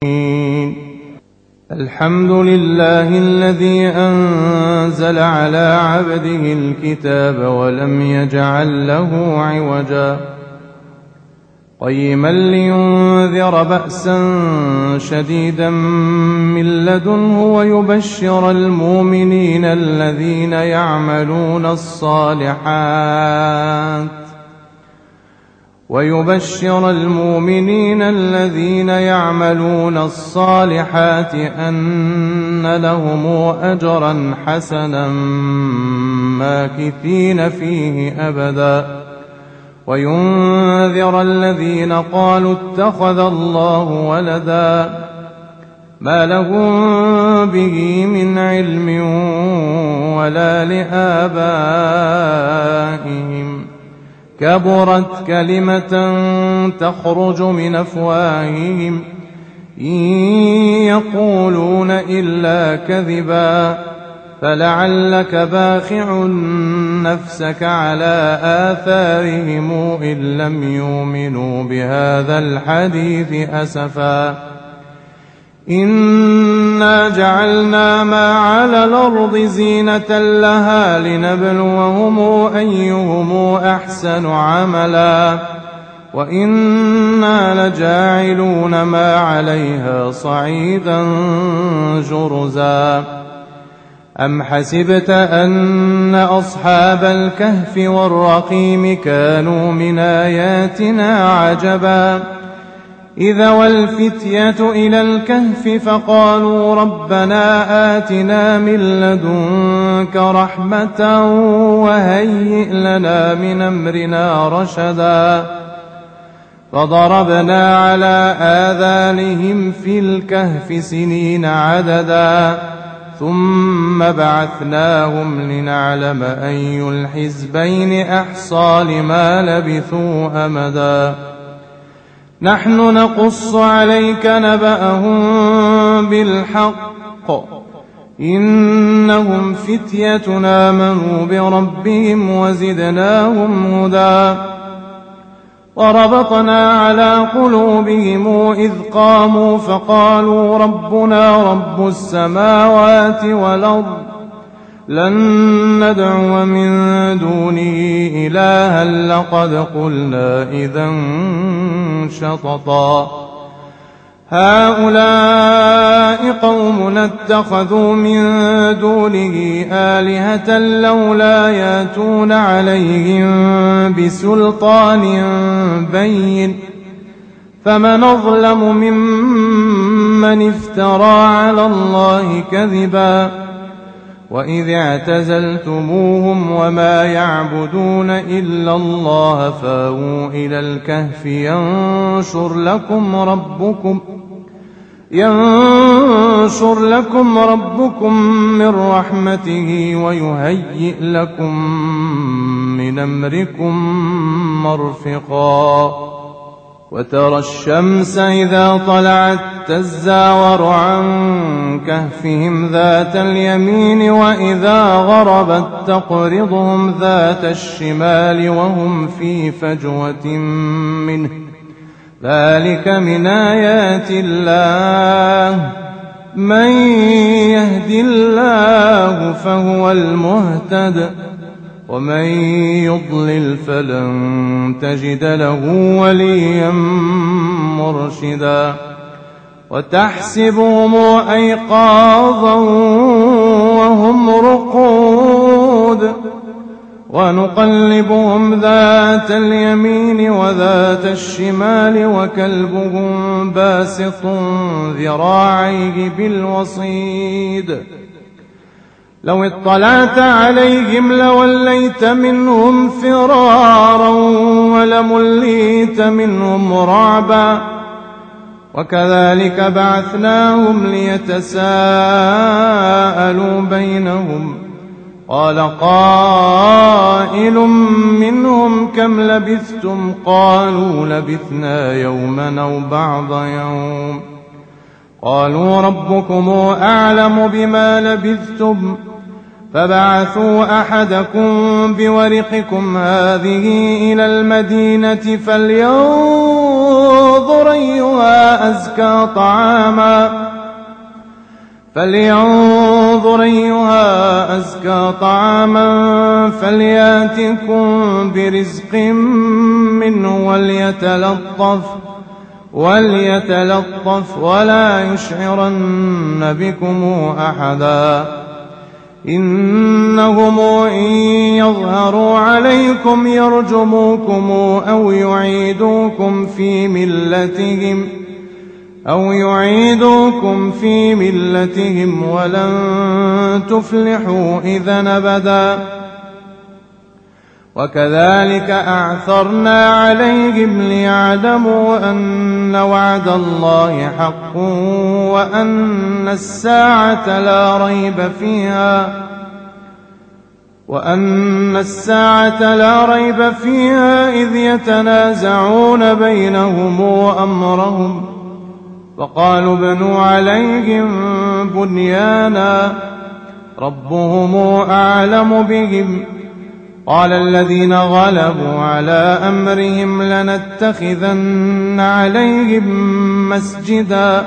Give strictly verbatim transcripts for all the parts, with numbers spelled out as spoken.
الحمد لله الذي أنزل على عبده الكتاب ولم يجعل له عوجا قيما لينذر بأسا شديدا من لدنه ويبشر المؤمنين الذين يعملون الصالحات ويبشر المؤمنين الذين يعملون الصالحات أن لهم أجرا حسنا ماكثين فيه أبدا وينذر الذين قالوا اتخذ الله ولدا ما لهم به من علم ولا لآبائهم كبرت كلمة تخرج من أفواههم إن يقولون إلا كذبا فلعلك باخع نفسك على آثارهم إن لم يؤمنوا بهذا الحديث أسفا إنا جعلنا ما على الأرض زينة لها لنبلوهم أيهم أحسن عملا وإنا لجاعلون ما عليها صعيدا جرزا أم حسبت أن أصحاب الكهف والرقيم كانوا من آياتنا عجبا إذا والفتية إلى الكهف فقالوا ربنا آتنا من لدنك رحمة وهيئ لنا من أمرنا رشدا فضربنا على آذانهم في الكهف سنين عددا ثم بعثناهم لنعلم أي الحزبين أحصى لما لبثوا أمدا نحن نقص عليك نبأهم بالحق إنهم فتية آمنوا بربهم وزدناهم هدى وربطنا على قلوبهم إذ قاموا فقالوا ربنا رب السماوات والأرض لن ندعو من دونه إلها لقد قلنا إذا شططا هؤلاء قومنا اتخذوا من دونه آلهة لولا ياتون عليهم بسلطان بين فمن أظلم ممن افترى على الله كذبا وإذ اعتزلتموهم وما يعبدون إلا الله فاووا إلى الكهف ينشر لكم ربكم ينشر لكم ربكم من رحمته ويهيئ لكم من أمركم مرفقا وترى الشمس إذا طلعت تزاور عن كهفهم ذات اليمين وإذا غربت تقرضهم ذات الشمال وهم في فجوة منه ذلك من آيات الله من يهد الله فهو المهتد ومن يضلل فلن تجد له وليا مرشدا وتحسبهم أيقاظا وهم رقود ونقلبهم ذات اليمين وذات الشمال وكلبهم باسط ذراعيه بالوصيد لو اطلعت عليهم لوليت منهم فرارا ولمليت منهم رعبا وكذلك بعثناهم ليتساءلوا بينهم قال قائل منهم كم لبثتم قالوا لبثنا يوما أو بعض يوم قالوا ربكم أعلم بما لبثتم فبعثوا أحدكم بورقكم هذه إلى المدينة فلينظر فلينظر أيها أزكى طعاما فلينظر أيها أزكى طعاما فلياتكم برزق منه وليتلطف وليتلطف ولا يشعرن بكم أحدا إنهم إن يظهروا عليكم يرجموكم أو يعيدوكم في ملتهم أو يعيدوكم في ملتهم ولن تفلحوا إذا أبدا وكذلك أعثرنا عليهم ليعلموا أن وعد الله حق وأن الساعة لا ريب فيها وأن الساعة لا ريب فيها إذ يتنازعون بينهم أمرهم فقالوا ابنوا عليهم بنيانا ربهم أعلم بهم قال الذين غلبوا على أمرهم لنتخذن عليهم مسجدا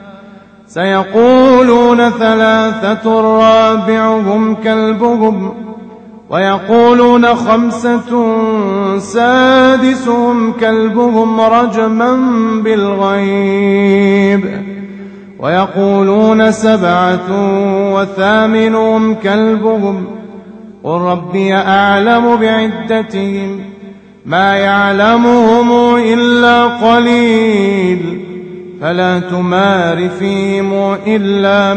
سيقولون ثلاثة رابعهم كلبهم ويقولون خمسة سادسهم كلبهم رجما بالغيب ويقولون سبعة وثامنهم كلبهم قل ربي أعلم بعدتهم ما يعلمهم إلا قليل فلا تمار فيهم إلا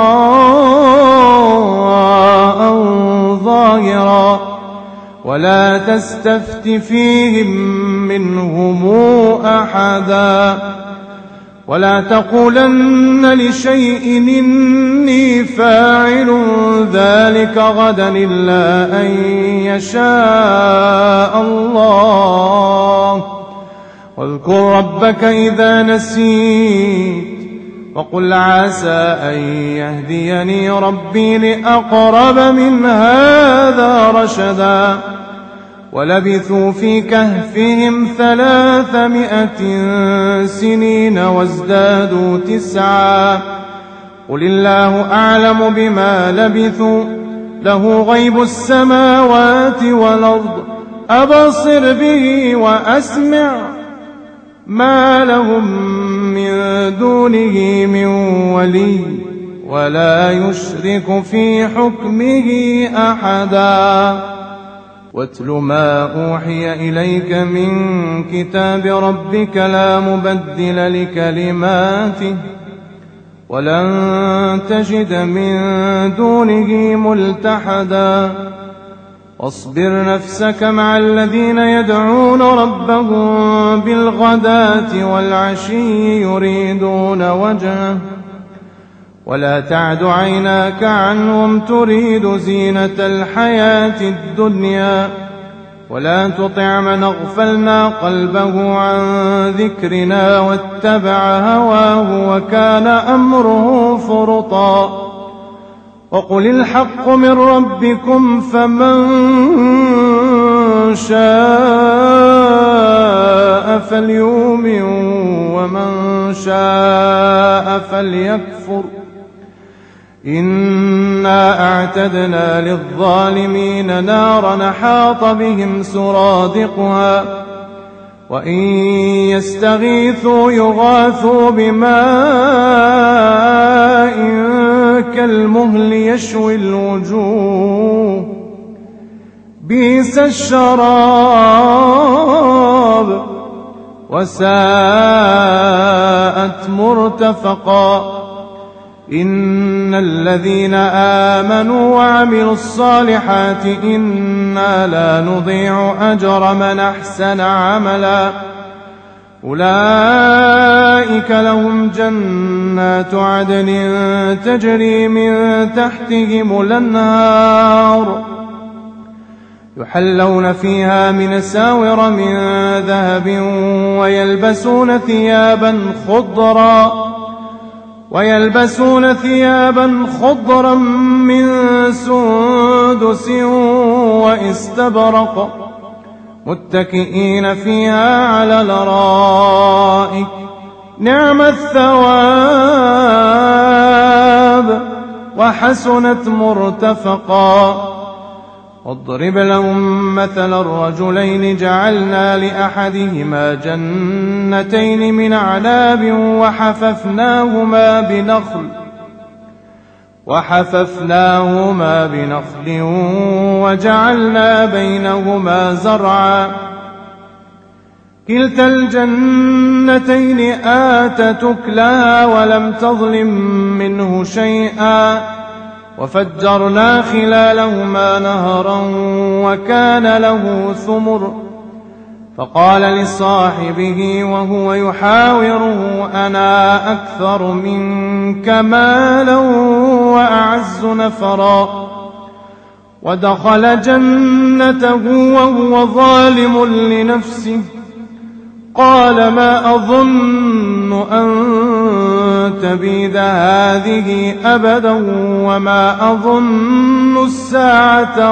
مراء ظاهرا ولا تستفت فيهم منهم أحدا ولا تقولن لشيء إني فاعل ذلك غدا إلا أن يشاء الله واذكر ربك إذا نسيت وقل عسى أن يهديني ربي لأقرب من هذا رشدا ولبثوا في كهفهم ثلاثمائة سنين وازدادوا تسعا قل الله أعلم بما لبثوا له غيب السماوات والأرض أبصر به وأسمع ما لهم من دونه من ولي ولا يشرك في حكمه أحدا واتل ما أوحي إليك من كتاب ربك لا مبدل لكلماته ولن تجد من دونه ملتحدا واصبر نفسك مع الذين يدعون ربهم بالغداة والعشي يريدون وجهه ولا تعد عيناك عنهم تريد زينة الحياة الدنيا ولا تطع من أغفلنا قلبه عن ذكرنا واتبع هواه وكان أمره فرطا وقل الحق من ربكم فمن شاء فليؤمن ومن شاء فليكفر إنا أعتدنا للظالمين نارا حاط بهم سرادقها وإن يستغيثوا يغاثوا بماء كالمهل يشوي الوجوه بئس الشراب وساءت مرتفقا إن الذين آمنوا وعملوا الصالحات إنا لا نضيع أجر من أحسن عملا أولئك لهم جنات عدن تجري من تحتهم الأنهار يحلون فيها من ساور من ذهب ويلبسون ثيابا خضرا ويلبسون ثيابا خضرا من سندس واستبرق متكئين فيها على الأرائك نعم الثواب وحسنت مرتفقا. واضرب لهم مثل الرجلين جعلنا لأحدهما جنتين من أعناب وحففناهما بنخل وحففناهما بنخل وجعلنا بينهما زرعا كلتا الجنتين آتت أكلها ولم تظلم منه شيئا وفجرنا خلالهما نهرا وكان له ثمر فقال لصاحبه وهو يحاوره أنا أكثر منك مالا وأعز نفرا ودخل جنته وهو ظالم لنفسه قال ما أظن أن تبيد هذه أبدا وما أظن الساعة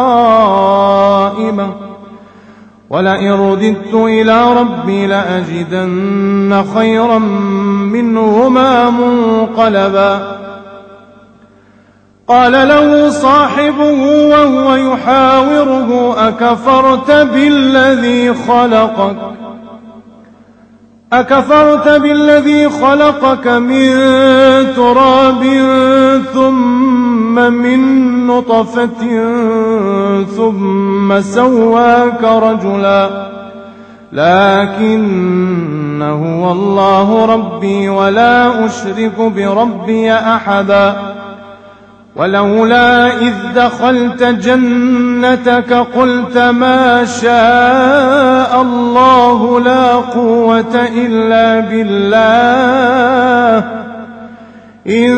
قائمة ولئن رددت إلى ربي لأجدن خيرا منهما منقلبا. قال له صاحبه وهو يحاوره أكفرت بالذي خلقك أكفرت بالذي خلقك من تراب ثم من نطفة ثم سواك رجلا لكن هو الله ربي ولا أشرك بربي أحدا. ولولا إذ دخلت جنتك قلت ما شاء الله لا قوة إلا بالله إن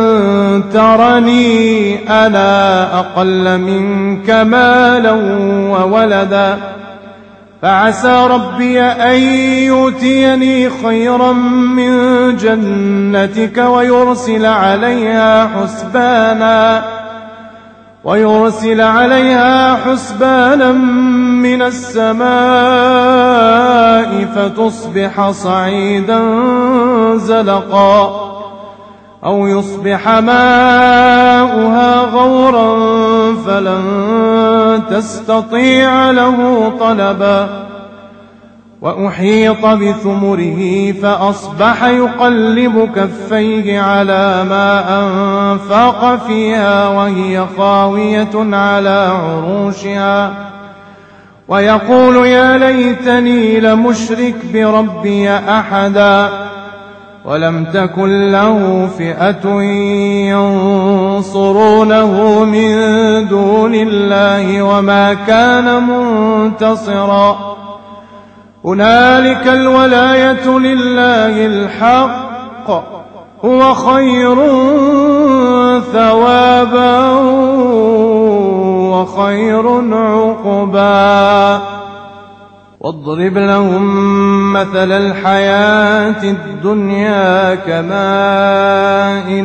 ترني أنا أقل منك مالا وولدا فعسى ربي أن يؤتيني خيرا من جنتك ويرسل عليها حسبانا ويرسل عليها حسبانا من السماء فتصبح صعيدا زلقا أو يصبح ماؤها غورا فلن تستطيع له طلبا. وأحيط بثمره فأصبح يقلب كفيه على ما أنفق فيها وهي خاوية على عروشها ويقول يا ليتني لمشرك بربي أحدا. ولم تكن له فئة ينصرونه من دون الله وما كان منتصرا. هنالك الولاية لله الحق هو خير ثوابا وخير عقبا. واضرب لهم مثل الحياة الدنيا كماء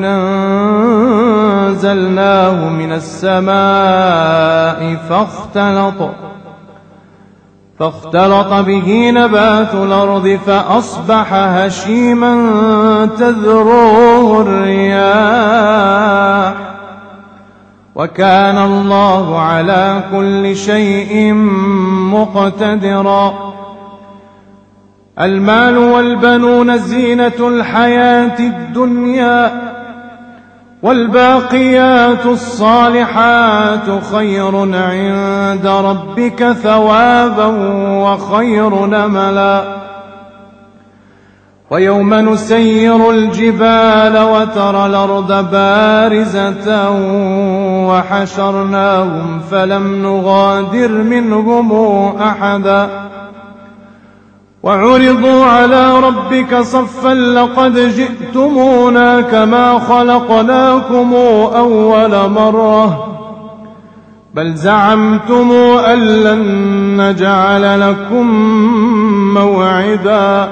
أنزلناه من السماء فاختلط فاختلط به نبات الأرض فأصبح هشيما تذروه الرياح وكان الله على كل شيء مقتدرا. المال والبنون زينة الحياة الدنيا والباقيات الصالحات خير عند ربك ثوابا وخير نملا. ويوم نسير الجبال وترى الأرض بارزة وحشرناهم فلم نغادر منهم أحدا وعرضوا على ربك صفا لقد جئتمونا كما خلقناكم أول مرة بل زعمتم أن لن نجعل لكم موعدا.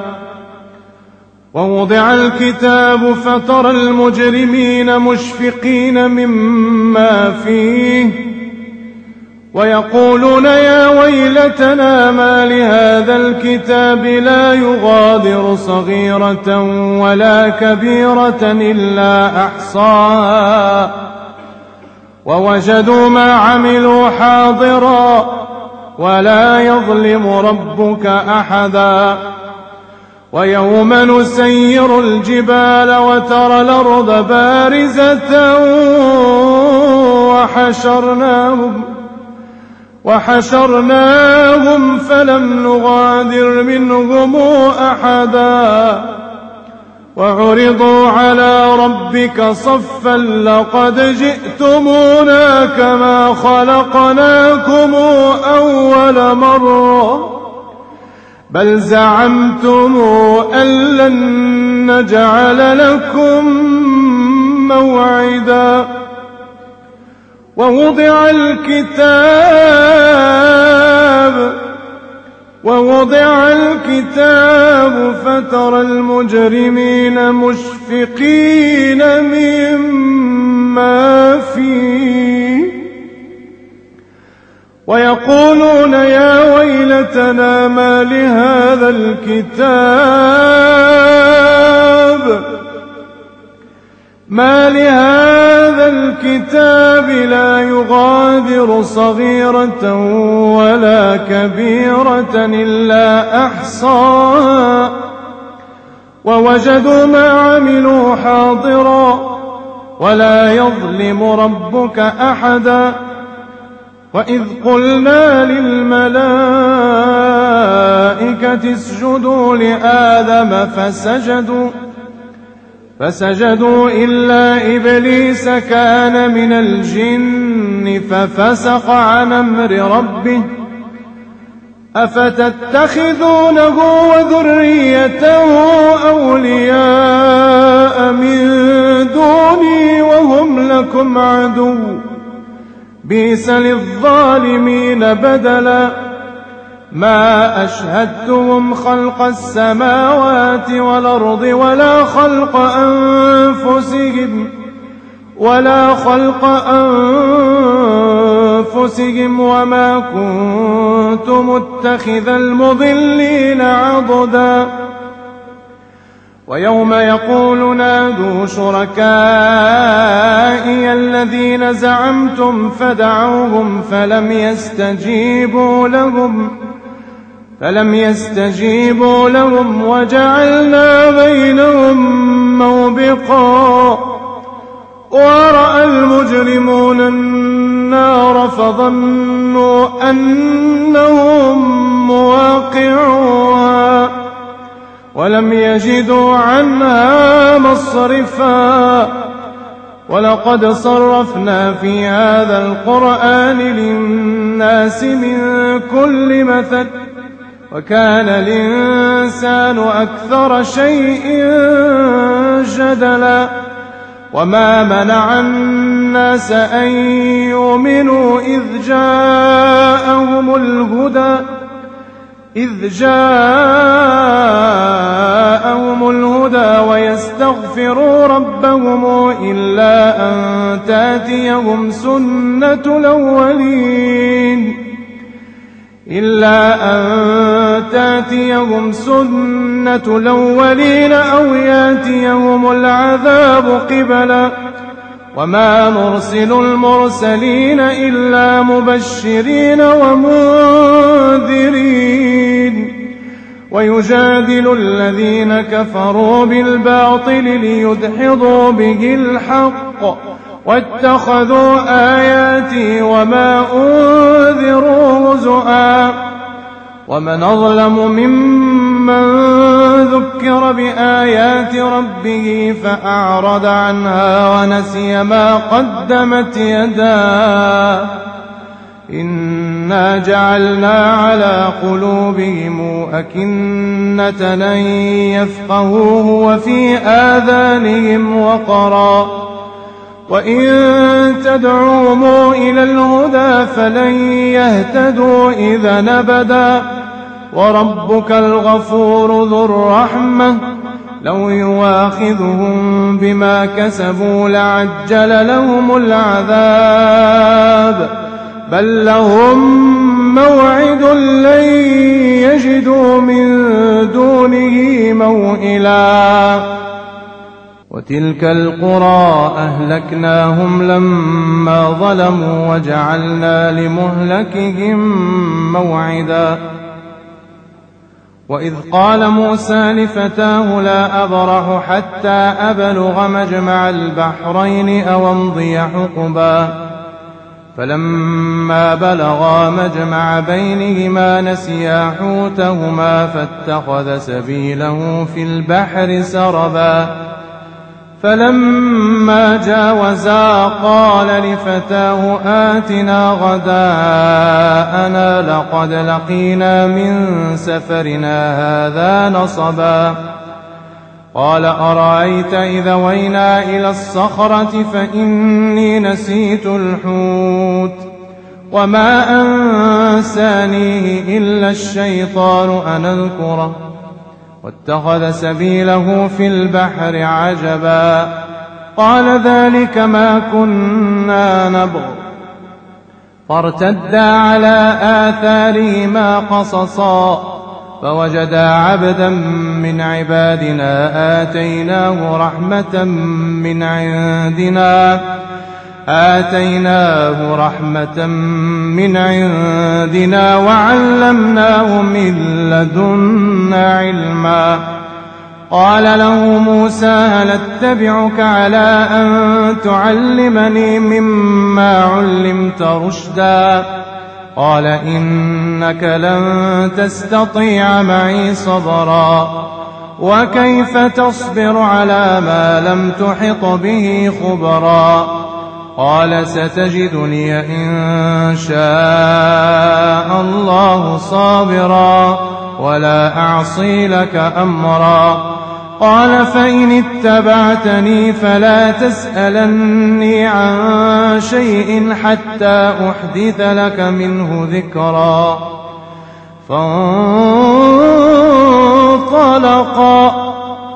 ووضع الكتاب فترى المجرمين مشفقين مما فيه ويقولون يا ويلتنا ما لهذا الكتاب لا يغادر صغيرة ولا كبيرة إلا أحصاها ووجدوا ما عملوا حاضرا ولا يظلم ربك أحدا ويوم نسير الجبال وترى الأرض بارزة وحشرناهم وحشرناهم فلم نغادر منهم أحدا وعرضوا على ربك صفا لقد جئتمونا كما خلقناكم أول مرة بل زعمتم أن لن نجعل لكم موعدا ووضع الكتاب ووضع الكتاب فترى المجرمين مشفقين مما فيه ويقولون يا ويلتنا ما لهذا الكتاب ما لهذا الكتاب لا يغادر صغيرة ولا كبيرة إلا أحصاها ووجدوا ما عملوا حاضرا ولا يظلم ربك أحدا وإذ قلنا للملائكة اسجدوا لآدم فسجدوا فسجدوا إلا إبليس كان من الجن ففسق عن أمر ربه أفتتخذونه وذريته أولياء من دوني وهم لكم عدو بئس للظالمين بدلا ما أشهدتهم خلق السماوات والأرض ولا خلق أنفسهم ولا خلق أنفسهم وما كنت متخذ المضلين عضدا ويوم يقول نادوا شركائي الذين زعمتم فدعوهم فلم يستجيبوا لهم فلم يستجيبوا لهم وجعلنا بينهم موبقا ورأى المجرمون النار فظنوا أنهم مواقعوها ولم يجدوا عنها مصرفا ولقد صرفنا في هذا القرآن للناس من كل مثل وكان الإنسان أكثر شيء جدلا وما منع الناس أن يؤمنوا إذ جاءهم الهدى إذ جاءهم الهدى ويستغفروا ربهم إلا أن تأتيهم سنة الأولين إلا أن تأتيهم سنة الأولين أو يأتيهم العذاب قبلا وما نرسل المرسلين إلا مبشرين ومنذرين ويجادل الذين كفروا بالباطل ليدحضوا به الحق واتخذوا آياتي وما أنذروا هزؤا ومن أظلم ممن ذكر بآيات ربه فأعرض عنها ونسي ما قدمت يداه إنا جعلنا على قلوبهم أكنة أن يفقهوه وفي آذانهم وقرا وإن تدعوهم إلى الهدى فلن يهتدوا إذا أبدا وربك الغفور ذو الرحمة لو يواخذهم بما كسبوا لعجل لهم العذاب بل لهم موعد لن يجدوا من دونه موئلا وتلك القرى أهلكناهم لما ظلموا وجعلنا لمهلكهم موعدا وإذ قال موسى لفتاه لا أبرح حتى أبلغ مجمع البحرين أو أمضي حقبا فلما بلغا مجمع بينهما نسيا حوتهما فاتخذ سبيله في البحر سربا فلما جاوزا قال لفتاه آتنا غداءنا لقد لقينا من سفرنا هذا نصبا قال أرأيت إذا وينا إلى الصخرة فإني نسيت الحوت وما أنسانيه إلا الشيطان أن أذكره واتخذ سبيله في البحر عجبا قال ذلك ما كنا نبغ فارتدا على آثارهما قصصا فوجدا عبدا من عبادنا آتيناه رحمة من عندنا آتيناه رحمة من عندنا وعلمناه من لدنا علما قال له موسى هل اتبعك على أن تعلمني مما علمت رشدا قال إنك لن تستطيع معي صبرا وكيف تصبر على ما لم تحط به خبرا قال ستجدني إن شاء الله صابرا ولا أعصي لك أمرا قال فإن اتبعتني فلا تسألني عن شيء حتى أحدث لك منه ذكرا فانطلقا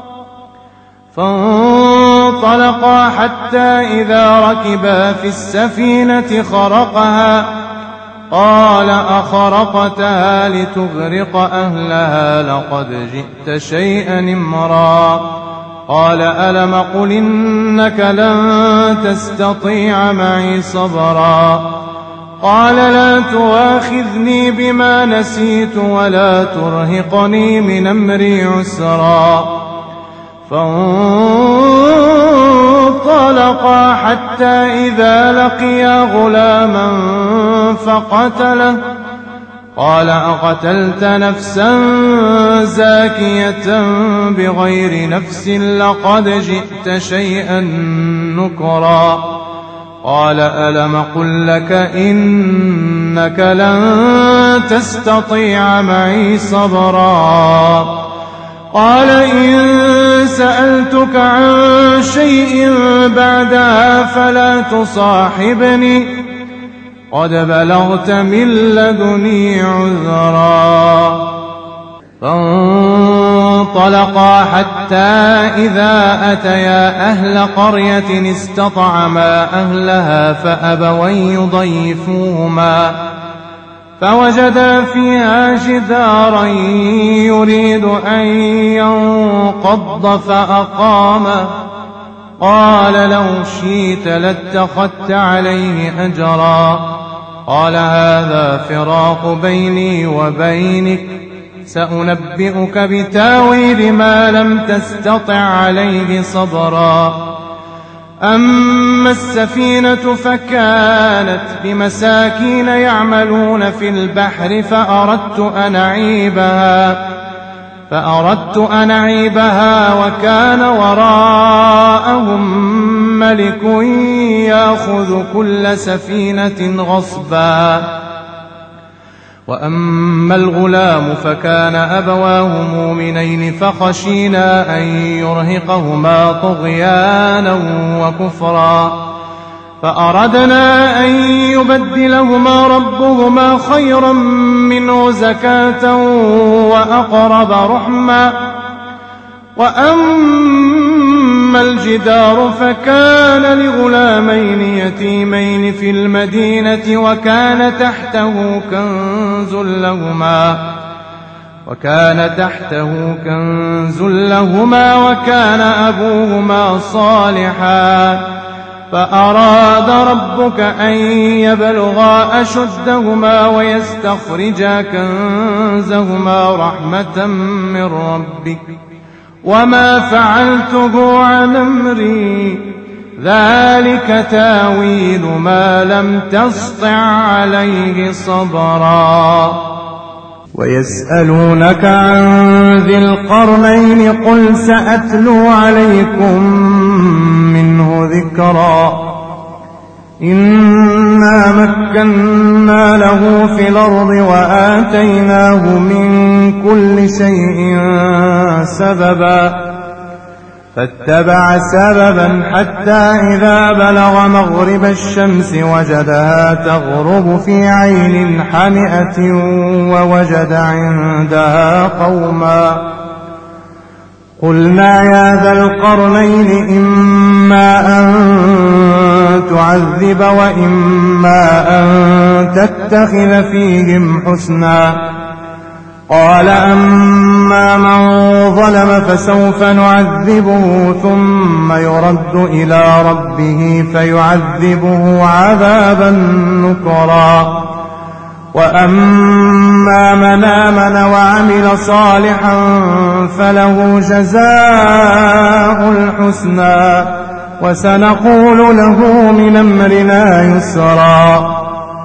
فانطلقا حتى إذا ركبا في السفينة خرقها قال أخرقتها لتغرق أهلها لقد جئت شيئا إمرا قال ألم قل إنك لن تستطيع معي صبرا قال لا تؤاخذني بما نسيت ولا ترهقني من أمري عسرا فانطلقا حتى إذا لقيا غلاما فقتله قال أقتلت نفسا زاكية بغير نفس لقد جئت شيئا نكرا قال ألم قل لك إنك لن تستطيع معي صبرا قال إن سألتك عن شيء بعدها فلا تصاحبني قد بلغت من لدني عذرا فانطلقا حتى إذا أتيا أهل قرية استطعما أهلها فأبوا يضيفوهما فوجدا فيها جدارا يريد أن ينقض فأقامه قال لو شئت لاتخذت عليه أجرا قال هذا فراق بيني وبينك سأنبئك بتاويل ما لم تستطع عليه صبرا أما السفينة فكانت بمساكين يعملون في البحر فأردت أن أعيبها فأردت أن أعيبها وكان وراءهم ملك يأخذ كل سفينة غصبا وأما الغلام فكان أبواه مؤمنين فخشينا أن يرهقهما طغيانا وكفرا فأردنا أن يبدلهما ربهما خيرا منه زكاة وأقرب رحما وأما أما الجدار فكان لغلامين يتيمين في المدينة وكان تحته كنز لهما وكان تحته كنز لهما وكان أبوهما صالحا فأراد ربك أن يبلغا أشدهما ويستخرجا كنزهما رحمة من ربك وما فعلته عن أمري ذلك تاويل ما لم تسطع عليه صبرا. ويسألونك عن ذي القرنين قل سأتلو عليكم منه ذكرا إنا مكنا له في الأرض وآتيناه من كل شيء سببا فاتبع سببا حتى إذا بلغ مغرب الشمس وجدها تغرب في عين حمئة ووجد عندها قوما قلنا يا ذا القرنين إما أن تعذب وإما أن تتخذ فيهم حسنا قال أما من ظلم فسوف نعذبه ثم يرد إلى ربه فيعذبه عذابا نكرا وأما من آمن وعمل صالحا فله جزاء الحسنى وسنقول له من أمرنا يسرا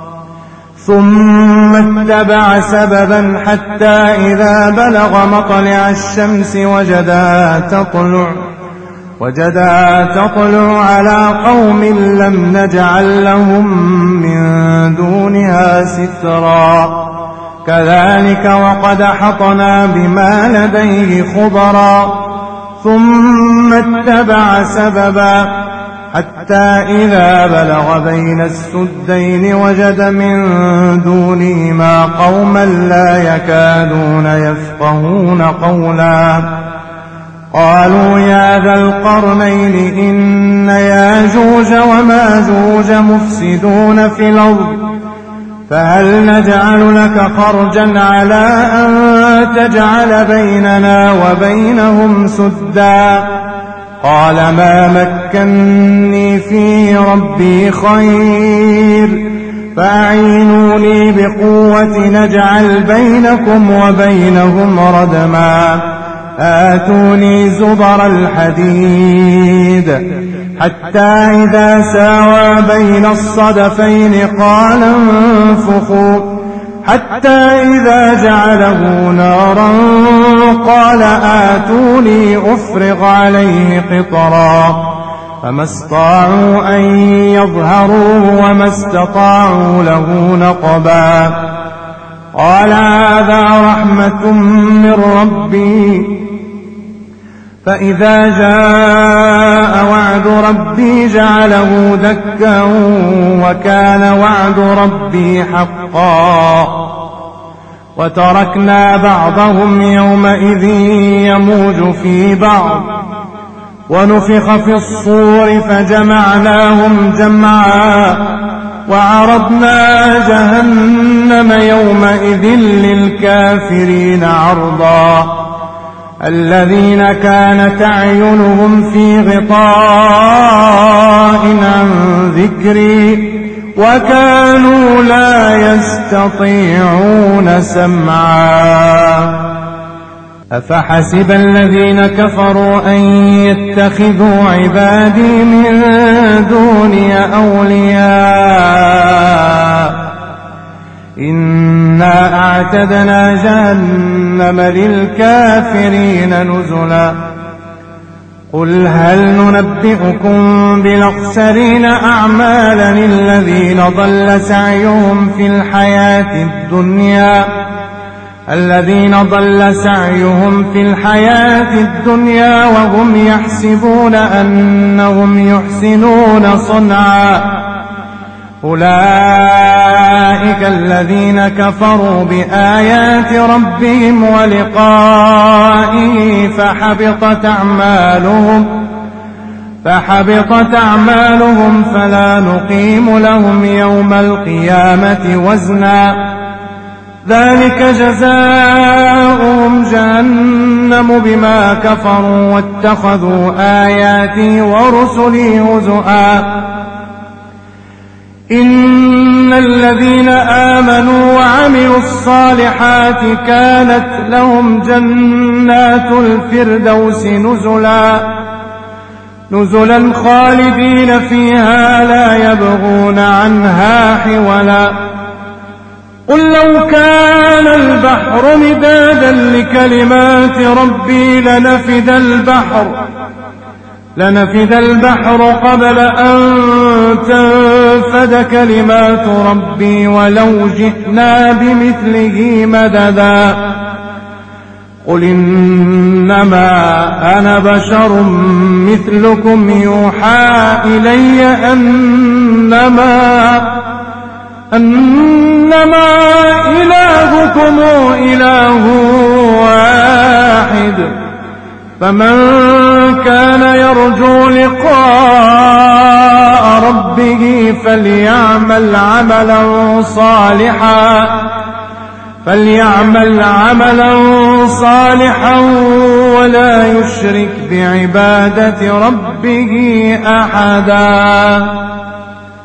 ثم اتبع سببا حتى إذا بلغ مطلع الشمس وجدها تطلع وجدها تطلع على قوم لم نجعل لهم من دونها سترا كذلك وقد أحطنا بما لديه خبرا ثم اتبع سببا حتى إذا بلغ بين السدين وجد من دونهما قوما لا يكادون يفقهون قولا قالوا يا ذا القرنين إن ياجوج وماجوج مفسدون في الأرض فهل نجعل لك خرجا على أن تجعل بيننا وبينهم سدا قال ما مكني فيه ربي خير فأعينوني بقوة نجعل بينكم وبينهم ردما آتوني زبر الحديد حتى إذا ساوى بين الصدفين قال انفخوا حتى إذا جعله نارا قال آتوني أفرغ عليه قطرا فما استطاعوا أن يظهروه وما استطاعوا له نقبا قال هذا رحمة من ربي فإذا جاء وعد ربي جعله دكا وكان وعد ربي حقا وتركنا بعضهم يومئذ يموج في بعض ونفخ في الصور فجمعناهم جمعا وعرضنا جهنم يومئذ للكافرين عرضا الذين كانت أعينهم في غطاء عن ذكري وكانوا لا يستطيعون سمعا أفحسب الذين كفروا أن يتخذوا عبادي من دوني أولياء إنا أعتدنا جهنم للكافرين نزلا قل هل ننبئكم بالأخسرين أعمالا الذين ضل سعيهم في الحياة الدنيا الذين ضل سعيهم في الحياة الدنيا وهم يحسبون أنهم يحسنون صنعا أولئك الذين كفروا بآيات ربهم ولقائه فحبطت أعمالهم فحبطت أعمالهم فلا نقيم لهم يوم القيامة وزنا ذلك جزاؤهم جهنم بما كفروا واتخذوا آياتي ورسلي هزؤا إن الذين آمنوا وعملوا الصالحات كانت لهم جنات الفردوس نزلا نزلا خالدين فيها لا يبغون عنها حولا قل لو كان البحر مدادا لكلمات ربي لنفد البحر لنفد البحر قبل أن تنفد كلمات ربي ولو جئنا بمثله مددا قل إنما أنا بشر مثلكم يوحى إلي أنما أنما إلهكم إله واحد فمن كان يرجو لقاء ربه فليعمل عملا صالحا فليعمل عملا صالحا ولا يشرك بعبادة ربه أحدا.